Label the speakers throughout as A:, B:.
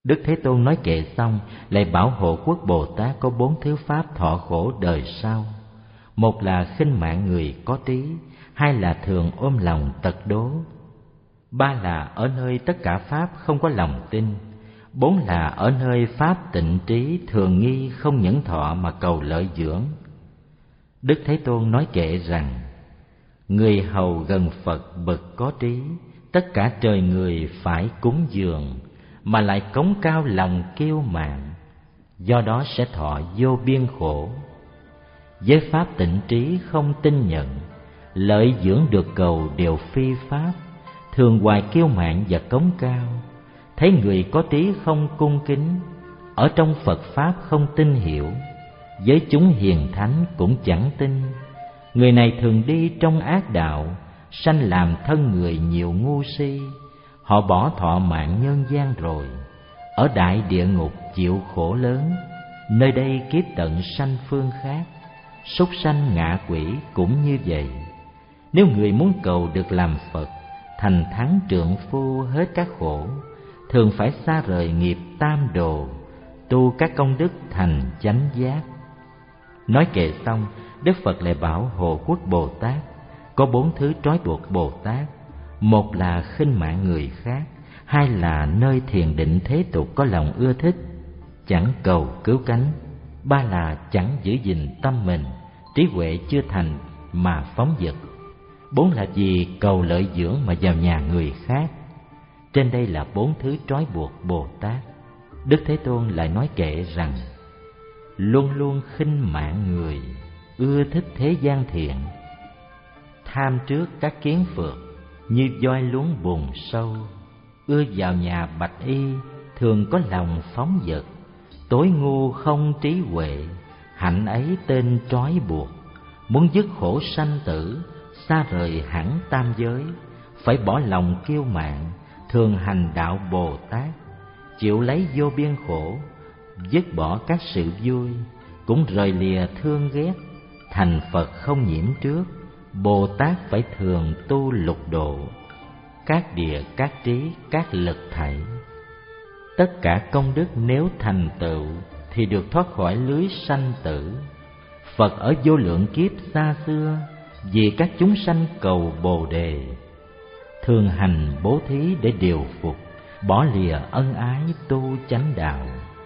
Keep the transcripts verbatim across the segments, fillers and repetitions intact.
A: Đức Thế Tôn nói kệ xong, lại bảo Hộ Quốc Bồ Tát có bốn thứ pháp thọ khổ đời sau. Một là khinh mạng người có trí, hai là thường ôm lòng tật đố, ba là ở nơi tất cả pháp không có lòng tin, bốn là ở nơi pháp tịnh trí thường nghi không nhẫn thọ mà cầu lợi dưỡng. Đức Thế Tôn nói kệ rằng: người hầu gần Phật bậc có trí, tất cả trời người phải cúng dường, mà lại cống cao lòng kiêu mạn, do đó sẽ thọ vô biên khổ. Với pháp tịnh trí không tin nhận, lợi dưỡng được cầu đều phi pháp, thường hoài kiêu mạn và cống cao. Thấy người có trí không cung kính, ở trong Phật pháp không tin hiểu, với chúng hiền thánh cũng chẳng tin. Người này thường đi trong ác đạo, sanh làm thân người nhiều ngu si. Họ bỏ thọ mạng nhân gian rồi, ở đại địa ngục chịu khổ lớn. Nơi đây kiếp tận sanh phương khác, súc sanh ngạ quỷ cũng như vậy. Nếu người muốn cầu được làm Phật, thành thắng trượng phu hết các khổ, thường phải xa rời nghiệp tam đồ, tu các công đức thành chánh giác. Nói kệ xong, Đức Phật lại bảo Hộ Quốc Bồ Tát có bốn thứ trói buộc Bồ Tát. Một là khinh mạng người khác, hai là nơi thiền định thế tục có lòng ưa thích, chẳng cầu cứu cánh, ba là chẳng giữ gìn tâm mình, trí huệ chưa thành mà phóng dật, bốn là vì cầu lợi dưỡng mà vào nhà người khác. Trên đây là bốn thứ trói buộc Bồ Tát. Đức Thế Tôn lại nói kệ rằng: luôn luôn khinh mạng người, ưa thích thế gian thiện, tham trước các kiến phược, như voi luống bùn sâu, ưa vào nhà bạch y, thường có lòng phóng dật, tối ngu không trí huệ, hạnh ấy tên trói buộc. Muốn dứt khổ sanh tử, xa rời hẳn tam giới, phải bỏ lòng kiêu mạn, thường hành đạo Bồ Tát, chịu lấy vô biên khổ, dứt bỏ các sự vui, cũng rời lìa thương ghét, thành Phật không nhiễm trước. Bồ Tát phải thường tu lục độ, các địa, các trí, các lực thảy. Tất cả công đức nếu thành tựu, thì được thoát khỏi lưới sanh tử. Phật ở vô lượng kiếp xa xưa, vì các chúng sanh cầu Bồ Đề, thường hành bố thí để điều phục, bỏ lìa ân ái tu chánh đạo.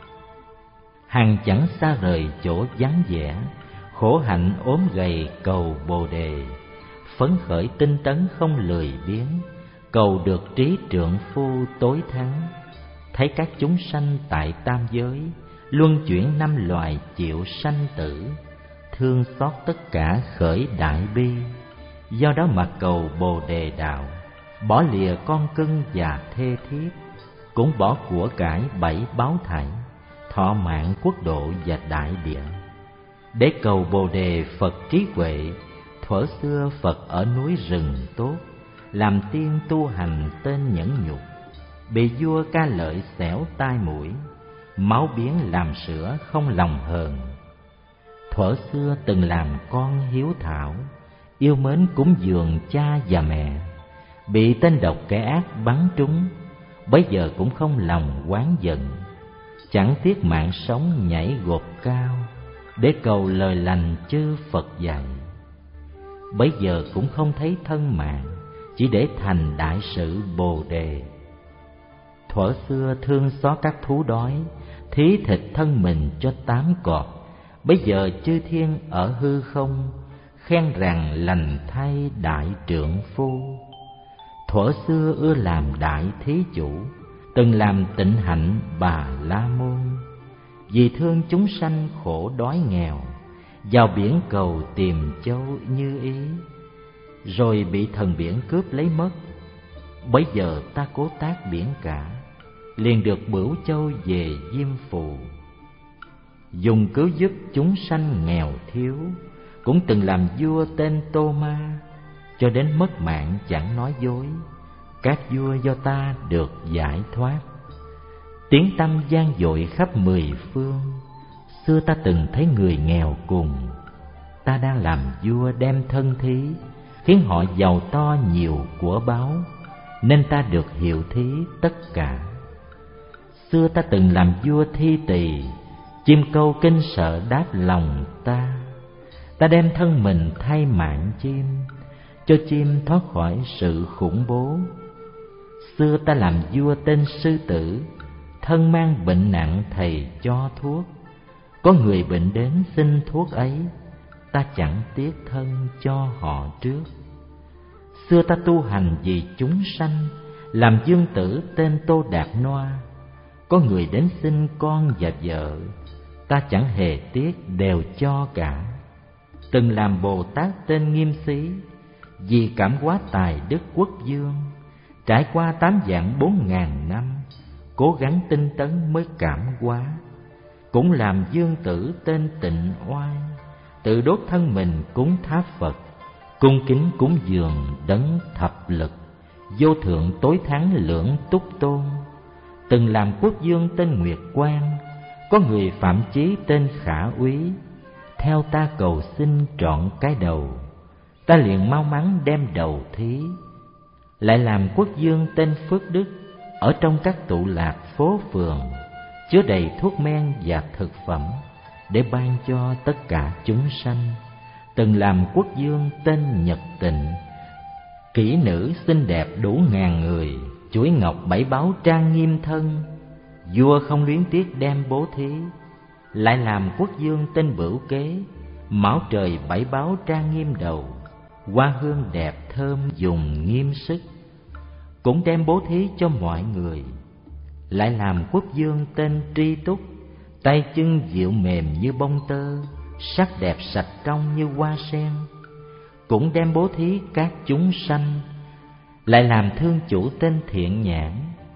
A: Hằng chẳng xa rời chỗ vắng vẻ, khổ hạnh ốm gầy cầu Bồ Đề, phấn khởi tinh tấn không lười biếng, cầu được trí trượng phu tối thắng. Thấy các chúng sanh tại tam giới, luân chuyển năm loài chịu sanh tử, thương xót tất cả khởi đại bi, do đó mà cầu Bồ Đề đạo, bỏ lìa con cưng và thê thiếp, cũng bỏ của cải bảy báo thảy, thọ mạng quốc độ và đại địa. Để cầu Bồ Đề Phật trí huệ, thuở xưa Phật ở núi rừng tốt, làm tiên tu hành tên nhẫn nhục, bị vua ca lợi xẻo tai mũi, máu biến làm sữa không lòng hờn. Thuở xưa từng làm con hiếu thảo, yêu mến cúng dường cha và mẹ, bị tên độc kẻ ác bắn trúng, bấy giờ cũng không lòng oán giận, chẳng tiếc mạng sống nhảy gột cao, để cầu lời lành chư Phật dạy. Bấy giờ cũng không thấy thân mạng, chỉ để thành đại sự Bồ Đề. Thuở xưa thương xót các thú đói, thí thịt thân mình cho tám cọp, bấy giờ chư thiên ở hư không, khen rằng lành thay đại trượng phu. Thuở xưa ưa làm đại thí chủ, từng làm tịnh hạnh Bà La Môn, vì thương chúng sanh khổ đói nghèo, vào biển cầu tìm châu như ý, rồi bị thần biển cướp lấy mất. Bấy giờ ta cố tác biển cả, liền được bửu châu về Diêm Phù, dùng cứu giúp chúng sanh nghèo thiếu, cũng từng làm vua tên Tô Ma, cho đến mất mạng chẳng nói dối. Các vua do ta được giải thoát, tiếng tăm vang dội khắp mười phương. Xưa ta từng thấy người nghèo cùng, ta đang làm vua đem thân thí, khiến họ giàu to nhiều của báu, nên ta được hiệu thí tất cả. Xưa ta từng làm vua Thi Tỳ, chim câu kinh sợ đáp lòng ta. Ta đem thân mình thay mạng chim, cho chim thoát khỏi sự khủng bố. Xưa ta làm vua tên Sư Tử, thân mang bệnh nặng thầy cho thuốc. Có người bệnh đến xin thuốc ấy, ta chẳng tiếc thân cho họ trước. Xưa ta tu hành vì chúng sanh, làm dương tử tên Tô Đạt Noa. Có người đến xin con và vợ, ta chẳng hề tiếc đều cho cả. Từng làm Bồ Tát tên Nghiêm Xí, vì cảm hóa tài đức quốc dương. Trải qua tám vạn bốn ngàn năm, cố gắng tinh tấn mới cảm hóa. Cũng làm dương tử tên Tịnh Oai, tự đốt thân mình cúng tháp Phật, cung kính cúng dường đấng thập lực, vô thượng tối thắng lưỡng túc tôn. Từng làm quốc dương tên Nguyệt Quang, có người phạm chí tên Khả Úy. Theo ta cầu xin trọn cái đầu, ta liền mau mắn đem đầu thí. Lại làm quốc dương tên Phước Đức, ở trong các tụ lạc phố phường, chứa đầy thuốc men và thực phẩm, để ban cho tất cả chúng sanh. Từng làm quốc dương tên Nhật Tịnh, kỹ nữ xinh đẹp đủ ngàn người, chuỗi ngọc bảy báu trang nghiêm thân. Vua không luyến tiếc đem bố thí. Lại làm quốc dương tên Bửu Kế, mão trời bảy báu trang nghiêm đầu, hoa hương đẹp thơm dùng nghiêm sức, cũng đem bố thí cho mọi người. Lại làm quốc dương tên Tri Túc, tay chân dịu mềm như bông tơ, sắc đẹp sạch trong như hoa sen, cũng đem bố thí các chúng sanh. Lại làm thương chủ tên Thiện Nhãn,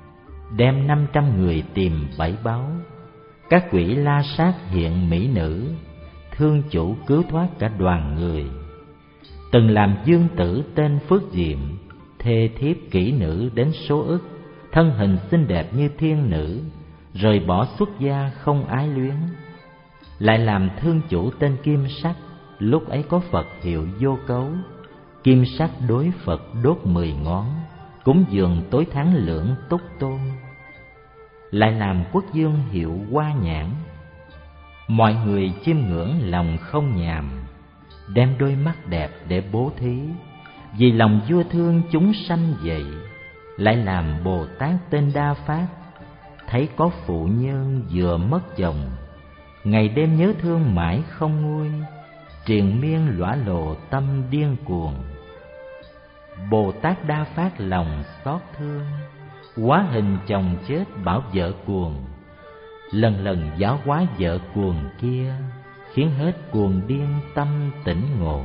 A: đem năm trăm người tìm bảy báu. Các quỷ la sát hiện mỹ nữ, thương chủ cứu thoát cả đoàn người. Từng làm dương tử tên Phước Diệm, thê thiếp kỹ nữ đến số ức, thân hình xinh đẹp như thiên nữ, rời bỏ xuất gia không ái luyến. Lại làm thương chủ tên Kim Sắc, lúc ấy có Phật hiệu Vô Cấu. Kim sắc đối Phật đốt mười ngón, cúng dường tối thắng lưỡng túc tôn. Lại làm quốc dương hiệu Hoa Nhãn, mọi người chiêm ngưỡng lòng không nhàm, đem đôi mắt đẹp để bố thí, vì lòng vua thương chúng sanh vậy. Lại làm Bồ Tát tên Đa Phát, thấy có phụ nhân vừa mất chồng, ngày đêm nhớ thương mãi không nguôi, triền miên lõa lồ tâm điên cuồng. Bồ Tát Đa Phát lòng xót thương, hóa hình chồng chết bảo vợ cuồng, lần lần giáo hóa vợ cuồng kia, khiến hết cuồng điên tâm tỉnh ngộ.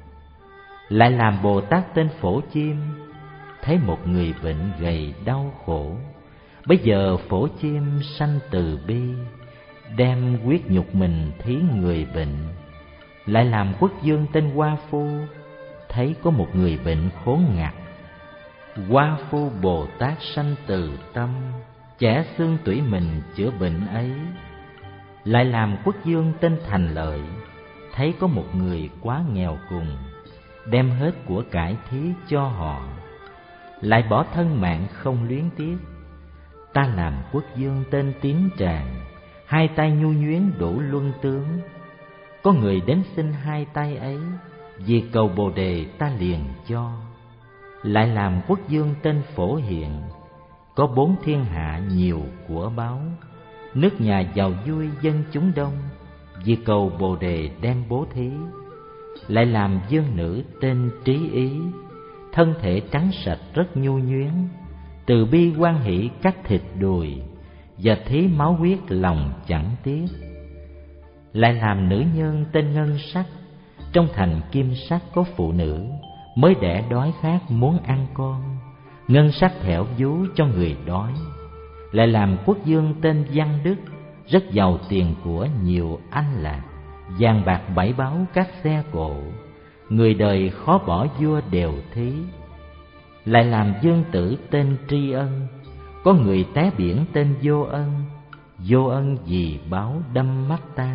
A: Lại làm Bồ Tát tên Phổ Chiêm, thấy một người bệnh gầy đau khổ, bây giờ Phổ Chiêm sanh từ bi, đem huyết nhục mình thí người bệnh. Lại làm quốc dương tên Hoa Phu, thấy có một người bệnh khốn ngặt, Hoa Phu Bồ Tát sanh từ tâm, chẻ xương tủy mình chữa bệnh ấy. Lại làm quốc dương tên Thành Lợi, thấy có một người quá nghèo cùng, đem hết của cải thí cho họ. Lại bỏ thân mạng không luyến tiếc. Ta làm quốc dương tên Tiến Tràng, hai tay nhu nhuyến đủ luân tướng. Có người đến xin hai tay ấy, vì cầu Bồ Đề ta liền cho. Lại làm quốc dương tên Phổ Hiện, có bốn thiên hạ nhiều của báu, nước nhà giàu vui dân chúng đông, vì cầu Bồ Đề đem bố thí. Lại làm dương nữ tên Trí Ý, thân thể trắng sạch rất nhu nhuyến, từ bi hoan hỷ cắt thịt đùi, và thí máu huyết lòng chẳng tiếc. Lại làm nữ nhân tên Ngân Sắc, trong thành Kim Sắc có phụ nữ mới đẻ đói khát muốn ăn con, Ngân Sắc thẻo vú cho người đói. Lại làm quốc dương tên Văn Đức, rất giàu tiền của nhiều anh lạc, vàng bạc bảy báu các xe cộ, người đời khó bỏ vua đều thí. Lại làm dương tử tên Tri Ân, có người té biển tên Vô Ân, vô ân vì báo đâm mắt ta.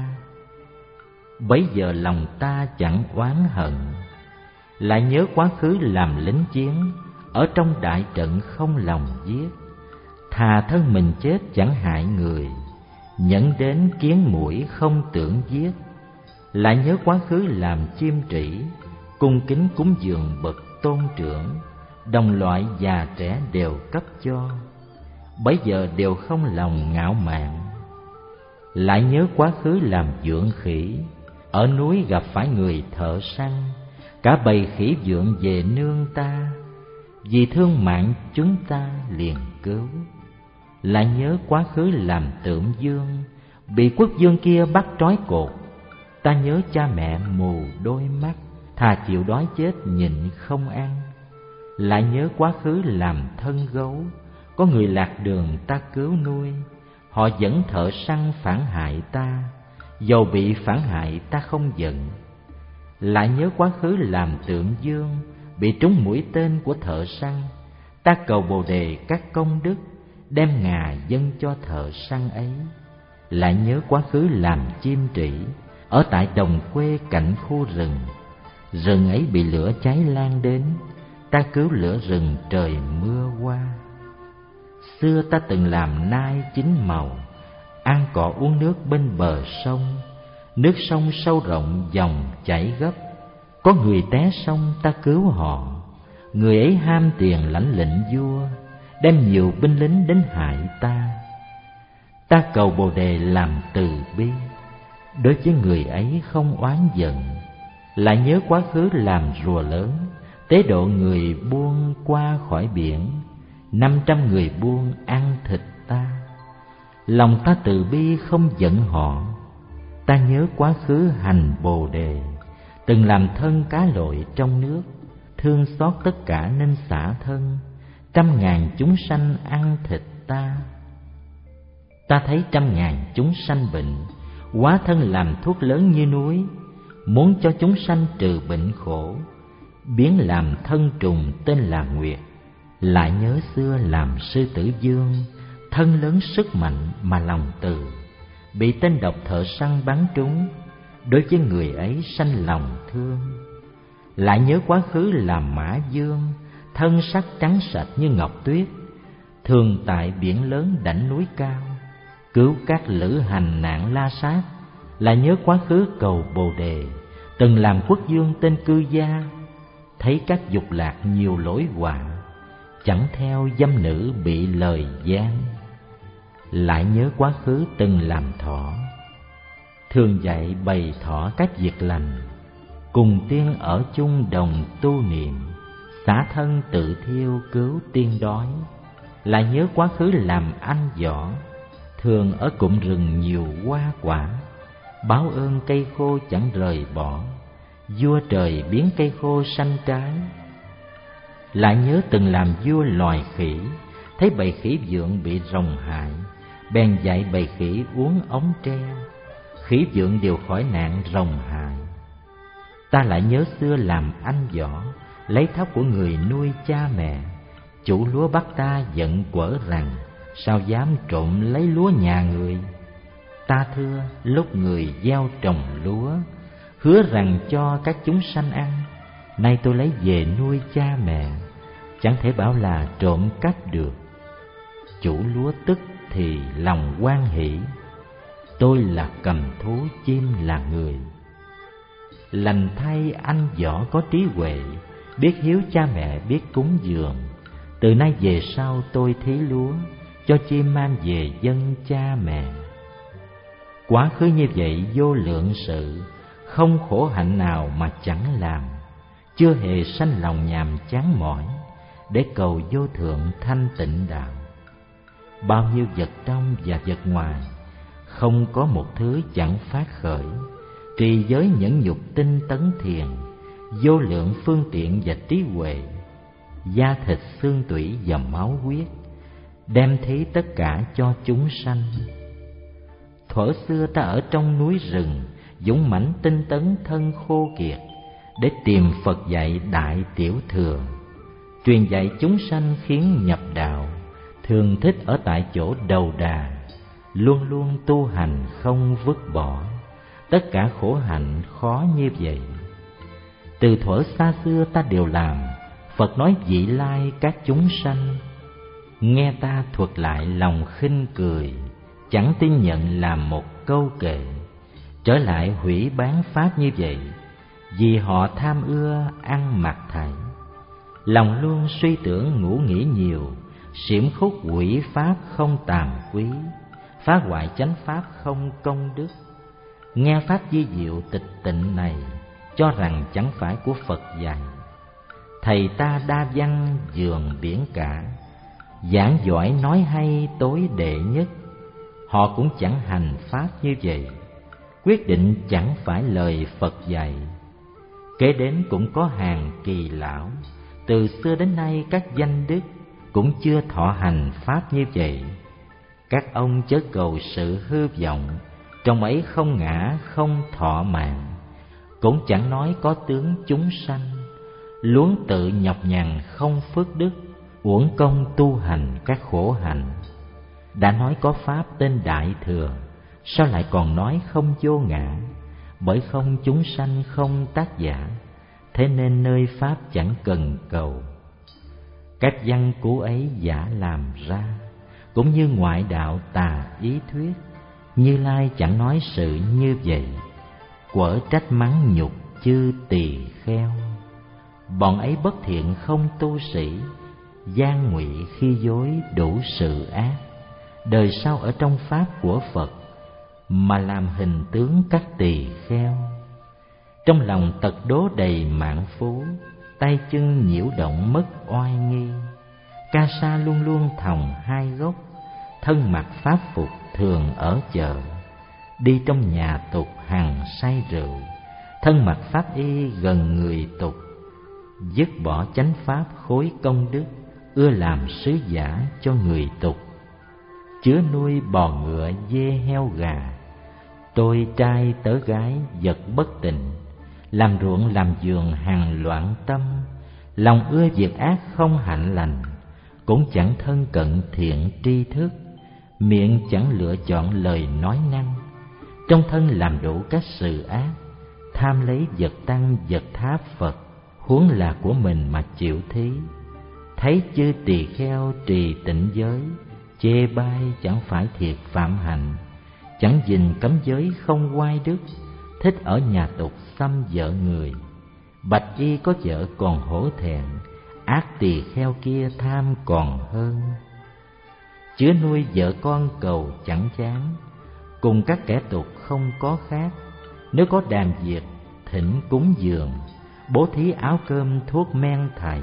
A: Bấy giờ lòng ta chẳng oán hận, lại nhớ quá khứ làm lính chiến, ở trong đại trận không lòng giết. Thà thân mình chết chẳng hại người, nhẫn đến kiến muỗi không tưởng giết. Lại nhớ quá khứ làm chim trĩ, cung kính cúng dường bậc tôn trưởng, đồng loại già trẻ đều cấp cho, bấy giờ đều không lòng ngạo mạn. Lại nhớ quá khứ làm dưỡng khỉ, ở núi gặp phải người thợ săn, cả bầy khỉ vượn về nương ta, vì thương mạng chúng ta liền cứu. Lại nhớ quá khứ làm tượng dương, bị quốc vương kia bắt trói cột, ta nhớ cha mẹ mù đôi mắt, thà chịu đói chết nhịn không ăn. Lại nhớ quá khứ làm thân gấu, có người lạc đường ta cứu nuôi, họ dẫn thợ săn phản hại ta, dầu bị phản hại ta không giận. Lại nhớ quá khứ làm tượng dương, bị trúng mũi tên của thợ săn, ta cầu Bồ Đề các công đức, đem ngà dâng cho thợ săn ấy. Lại nhớ quá khứ làm chim trĩ, ở tại đồng quê cạnh khu rừng, rừng ấy bị lửa cháy lan đến, ta cứu lửa rừng trời mưa qua. Xưa ta từng làm nai chín màu, ăn cỏ uống nước bên bờ sông, nước sông sâu rộng dòng chảy gấp, có người té sông ta cứu họ, người ấy ham tiền lãnh lệnh vua, đem nhiều binh lính đến hại ta. Ta cầu Bồ Đề làm từ bi, đối với người ấy không oán giận. Lại nhớ quá khứ làm rùa lớn, tế độ người buôn qua khỏi biển, năm trăm người buôn ăn thịt ta. Lòng ta từ bi không giận họ. Ta nhớ quá khứ hành Bồ Đề, từng làm thân cá lội trong nước, thương xót tất cả nên xả thân, trăm ngàn chúng sanh ăn thịt ta. Ta thấy trăm ngàn chúng sanh bệnh, hóa thân làm thuốc lớn như núi, muốn cho chúng sanh trừ bệnh khổ, biến làm thân trùng tên là Nguyệt. Lại nhớ xưa làm sư tử vương, thân lớn sức mạnh mà lòng từ, bị tên độc thợ săn bắn trúng, đối với người ấy sanh lòng thương. Lại nhớ quá khứ làm mã vương, thân sắc trắng sạch như ngọc tuyết, thường tại biển lớn đảnh núi cao, cứu các lữ hành nạn la sát. Lại nhớ quá khứ cầu Bồ Đề, từng làm quốc vương tên Cư Gia, thấy các dục lạc nhiều lỗi họa, chẳng theo dâm nữ bị lời gian. Lại nhớ quá khứ từng làm thỏ, thường dạy bày thỏ các việc lành, cùng tiên ở chung đồng tu niệm, xả thân tự thiêu cứu tiên đói. Lại nhớ quá khứ làm anh võ, thường ở cụm rừng nhiều hoa quả, báo ơn cây khô chẳng rời bỏ, vua trời biến cây khô xanh trái. Lại nhớ từng làm vua loài khỉ, thấy bầy khỉ vượn bị rồng hại, bèn dạy bầy khỉ uống ống tre, khỉ vượn đều khỏi nạn rồng hại. Ta lại nhớ xưa làm anh võ, lấy thóc của người nuôi cha mẹ, chủ lúa bắt ta giận quở rằng, sao dám trộm lấy lúa nhà người. Ta thưa lúc người gieo trồng lúa, hứa rằng cho các chúng sanh ăn, nay tôi lấy về nuôi cha mẹ, chẳng thể bảo là trộm cắp được. Chủ lúa tức thì lòng hoan hỷ, tôi là cầm thú chim là người. Lành thay anh võ có trí huệ, biết hiếu cha mẹ biết cúng dường, từ nay về sau tôi thí lúa, cho chim mang về dâng cha mẹ. Quá khứ như vậy vô lượng sự, không khổ hạnh nào mà chẳng làm, chưa hề sanh lòng nhàm chán mỏi, để cầu vô thượng thanh tịnh đạo. Bao nhiêu vật trong và vật ngoài, không có một thứ chẳng phát khởi, trì giới nhẫn nhục tinh tấn thiền, vô lượng phương tiện và trí huệ, da thịt xương tủy và máu huyết, đem thí tất cả cho chúng sanh. Thuở xưa ta ở trong núi rừng, dũng mãnh tinh tấn thân khô kiệt, để tìm Phật dạy đại tiểu thừa, truyền dạy chúng sanh khiến nhập đạo, thường thích ở tại chỗ đầu đà, luôn luôn tu hành không vứt bỏ, tất cả khổ hạnh khó như vậy. Từ thuở xa xưa ta đều làm, Phật nói vị lai các chúng sanh, Nghe ta thuật lại lòng khinh cười, chẳng tin nhận làm một câu kệ. Trở lại hủy bán pháp như vậy, vì họ tham ưa ăn mặc thảy. Lòng luôn suy tưởng ngủ nghĩ nhiều, xiểm khúc quỷ pháp không tàm quý, phá hoại chánh pháp không công đức. Nghe pháp di diệu tịch tịnh này, cho rằng chẳng phải của Phật dạy. Thầy ta đa văn dường biển cả, giảng giỏi nói hay tối đệ nhất. Họ cũng chẳng hành pháp như vậy, quyết định chẳng phải lời Phật dạy. Kế đến cũng có hàng kỳ lão, từ xưa đến nay các danh đức cũng chưa thọ hành pháp như vậy. Các ông chớ cầu sự hư vọng, trong ấy không ngã không thọ mạng. Cũng chẳng nói có tướng chúng sanh, luống tự nhọc nhằn không phước đức, uổng công tu hành các khổ hạnh. Đã nói có pháp tên Đại Thừa, sao lại còn nói không vô ngã? Bởi không chúng sanh không tác giả, thế nên nơi pháp chẳng cần cầu. Các văn cú ấy giả làm ra, cũng như ngoại đạo tà ý thuyết. Như Lai chẳng nói sự như vậy, quở trách mắng nhục chư tỳ kheo. Bọn ấy bất thiện không tu sĩ, gian ngụy khi dối đủ sự ác. Đời sau ở trong pháp của Phật, mà làm hình tướng các tỳ kheo. Trong lòng tật đố đầy mạng phú, tay chân nhiễu động mất oai nghi. Ca sa luôn luôn thòng hai gốc, thân mặc pháp phục thường ở chợ. Đi trong nhà tục hằng say rượu, thân mặc pháp y gần người tục. Dứt bỏ chánh pháp khối công đức, ưa làm sứ giả cho người tục. Chứa nuôi bò ngựa dê heo gà, tôi trai tớ gái vật bất tịnh. Làm ruộng làm vườn hằng loạn tâm, lòng ưa việc ác không hạnh lành. Cũng chẳng thân cận thiện tri thức, miệng chẳng lựa chọn lời nói năng. Trong thân làm đủ các sự ác, tham lấy vật tăng vật tháp Phật, huống là của mình mà chịu thí. Thấy chư tỳ kheo trì tịnh giới, chê bai chẳng phải thiệt phạm hạnh. Chẳng gìn cấm giới không oai đức, thích ở nhà tục xăm vợ người. Bạch y có vợ còn hổ thẹn, ác tỳ kheo kia tham còn hơn. Chứa nuôi vợ con cầu chẳng chán, cùng các kẻ tục không có khác. Nếu có đàn diệt thỉnh cúng dường, bố thí áo cơm thuốc men thảy.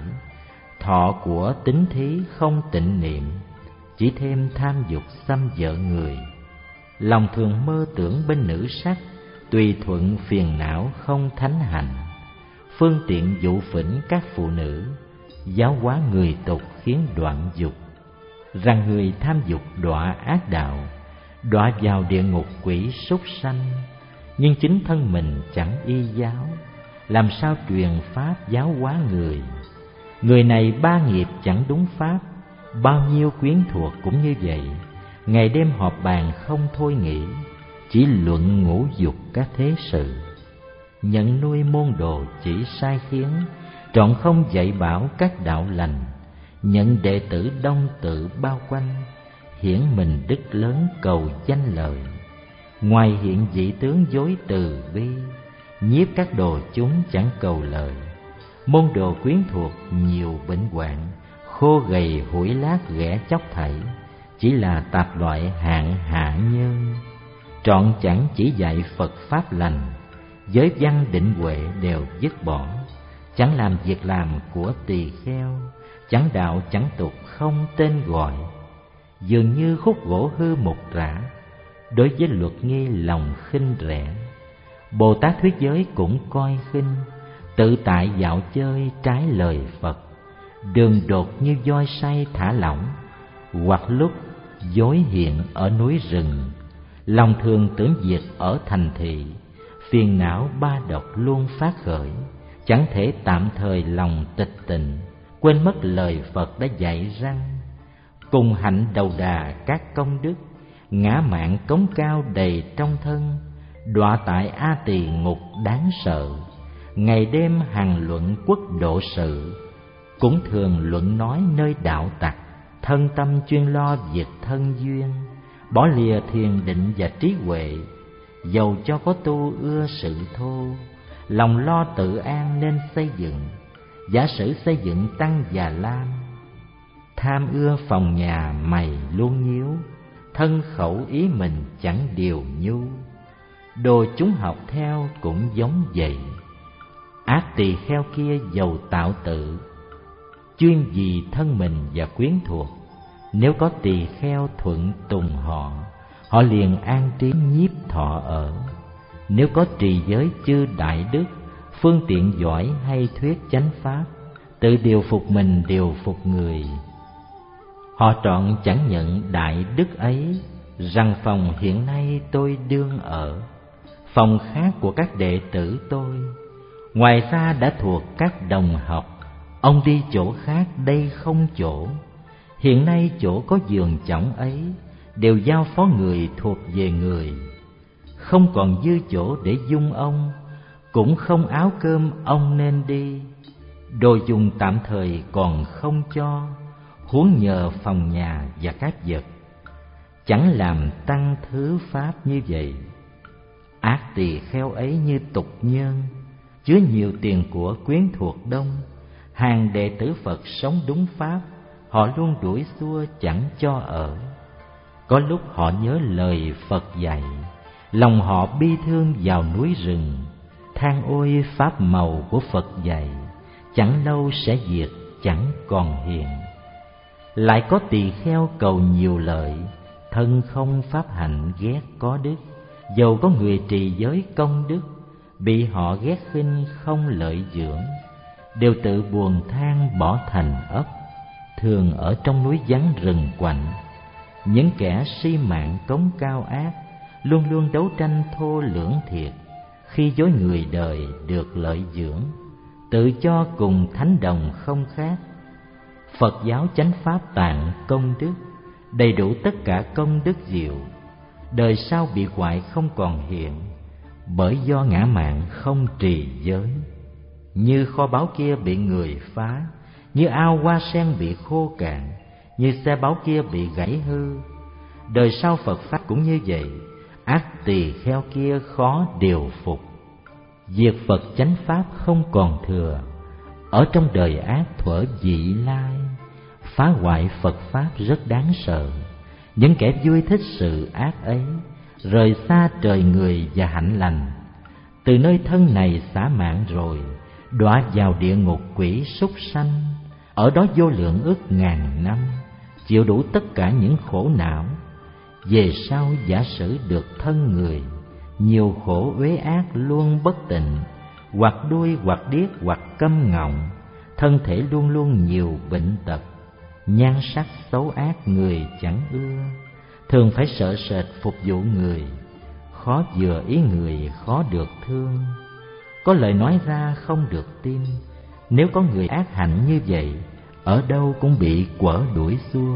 A: Thọ của tín thí không tịnh niệm, chỉ thêm tham dục xăm vợ người. Lòng thường mơ tưởng bên nữ sắc, tùy thuận phiền não không thánh hạnh. Phương tiện dụ phỉnh các phụ nữ, giáo hóa người tục khiến đoạn dục. Rằng người tham dục đọa ác đạo, đọa vào địa ngục quỷ súc sanh. Nhưng chính thân mình chẳng y giáo, làm sao truyền pháp giáo hóa người. Người này ba nghiệp chẳng đúng pháp, bao nhiêu quyến thuộc cũng như vậy. Ngày đêm họp bàn không thôi nghỉ, chỉ luận ngũ dục các thế sự. Nhận nuôi môn đồ chỉ sai khiến, trọn không dạy bảo các đạo lành. Nhận đệ tử đông tự bao quanh, hiển mình đức lớn cầu danh lợi. Ngoài hiện dị tướng dối từ bi, nhiếp các đồ chúng chẳng cầu lợi. Môn đồ quyến thuộc nhiều bệnh hoạn, khô gầy hủi lát ghẻ chóc thảy. Chỉ là tạp loại hạng hạ nhân, trọn chẳng chỉ dạy Phật pháp lành. Giới văn định huệ đều dứt bỏ, chẳng làm việc làm của tỳ kheo. Chẳng đạo chẳng tục không tên gọi, dường như khúc gỗ hư một rã. Đối với luật nghi lòng khinh rẻ, Bồ Tát thuyết giới cũng coi khinh. Tự tại dạo chơi trái lời Phật, đường đột như voi say thả lỏng. Hoặc lúc dối hiện ở núi rừng, lòng thường tưởng việc ở thành thị. Phiền não ba độc luôn phát khởi, chẳng thể tạm thời lòng tịch tịnh. Quên mất lời Phật đã dạy rằng, cùng hạnh đầu đà các công đức, ngã mạn cống cao đầy trong thân. Đọa tại A Tỳ ngục đáng sợ, ngày đêm hằng luận quốc độ sự. Cũng thường luận nói nơi đạo tặc, thân tâm chuyên lo việc thân duyên, bỏ lìa thiền định và trí huệ. Dầu cho có tu ưa sự thô, lòng lo tự an nên xây dựng. Giả sử xây dựng tăng già lam, tham ưa phòng nhà mày luôn nhíu, thân khẩu ý mình chẳng điều nhu. Đồ chúng học theo cũng giống vậy. Ác tỳ kheo kia dầu tạo tự, chuyên vì thân mình và quyến thuộc. Nếu có tỳ kheo thuận tùng họ, họ liền an trí nhiếp thọ ở. Nếu có trì giới chư đại đức, phương tiện giỏi hay thuyết chánh pháp, tự điều phục mình điều phục người. Họ trọn chẳng nhận đại đức ấy, rằng phòng hiện nay tôi đương ở, phòng khác của các đệ tử tôi. Ngoài ra đã thuộc các đồng học, ông đi chỗ khác đây không chỗ. Hiện nay chỗ có giường chõng ấy, đều giao phó người thuộc về người. Không còn dư chỗ để dung ông, cũng không áo cơm ông nên đi. Đồ dùng tạm thời còn không cho, huống nhờ phòng nhà và các vật. Chẳng làm tăng thứ pháp như vậy. Ác tỳ kheo ấy như tục nhân, chứa nhiều tiền của quyến thuộc đông. Hàng đệ tử Phật sống đúng pháp, họ luôn đuổi xua chẳng cho ở. Có lúc họ nhớ lời Phật dạy, lòng họ bi thương vào núi rừng, than ôi pháp màu của Phật dạy, chẳng lâu sẽ diệt chẳng còn hiện. Lại có tỳ kheo cầu nhiều lợi, thân không pháp hạnh ghét có đức. Dầu có người trì giới công đức, bị họ ghét khinh không lợi dưỡng, đều tự buồn than bỏ thành ấp, thường ở trong núi vắng rừng quạnh. Những kẻ si mạng cống cao ác, luôn luôn đấu tranh thô lưỡng thiệt, khi dối người đời được lợi dưỡng, tự cho cùng thánh đồng không khác. Phật giáo chánh pháp tạng công đức, đầy đủ tất cả công đức diệu. Đời sau bị hoại không còn hiện, bởi do ngã mạn không trì giới. Như kho báu kia bị người phá, như ao hoa sen bị khô cạn, như xe báu kia bị gãy hư. Đời sau Phật pháp cũng như vậy, ác tỳ kheo kia khó điều phục. Diệt Phật chánh pháp không còn thừa, ở trong đời ác thuở vị lai. Phá hoại Phật pháp rất đáng sợ. Những kẻ vui thích sự ác ấy, rời xa trời người và hạnh lành. Từ nơi thân này xả mạng rồi, đọa vào địa ngục quỷ súc sanh. Ở đó vô lượng ức ngàn năm, chịu đủ tất cả những khổ não. Về sau giả sử được thân người, nhiều khổ uế ác luôn bất tịnh, hoặc đuôi hoặc điếc hoặc câm ngọng. Thân thể luôn luôn nhiều bệnh tật, nhan sắc xấu ác người chẳng ưa. Thường phải sợ sệt phục vụ người, khó vừa ý người khó được thương. Có lời nói ra không được tin. Nếu có người ác hạnh như vậy, ở đâu cũng bị quở đuổi xua.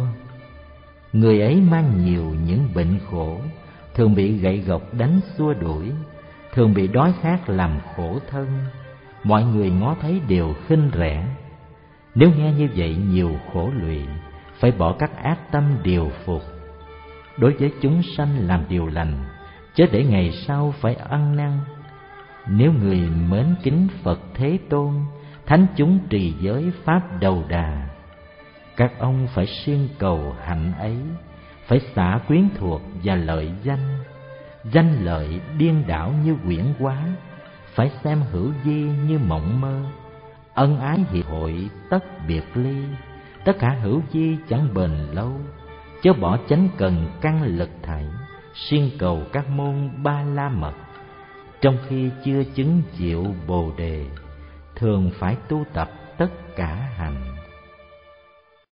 A: Người ấy mang nhiều những bệnh khổ, thường bị gậy gộc đánh xua đuổi, thường bị đói khát làm khổ thân. Mọi người ngó thấy đều khinh rẻ. Nếu nghe như vậy nhiều khổ lụy, phải bỏ các ác tâm điều phục. Đối với chúng sanh làm điều lành, chớ để ngày sau phải ăn năn. Nếu người mến kính Phật Thế Tôn, thánh chúng trì giới pháp đầu đà, các ông phải siêng cầu hạnh ấy, phải xả quyến thuộc và lợi danh. Danh lợi điên đảo như quyển quá, phải xem hữu vi như mộng mơ. Ân ái hiệp hội tất biệt ly, tất cả hữu vi chẳng bền lâu. Chớ bỏ chánh cần căn lực thảy, siêng cầu các môn ba la mật. Trong khi chưa chứng diệu bồ đề, thường phải tu tập tất cả hành.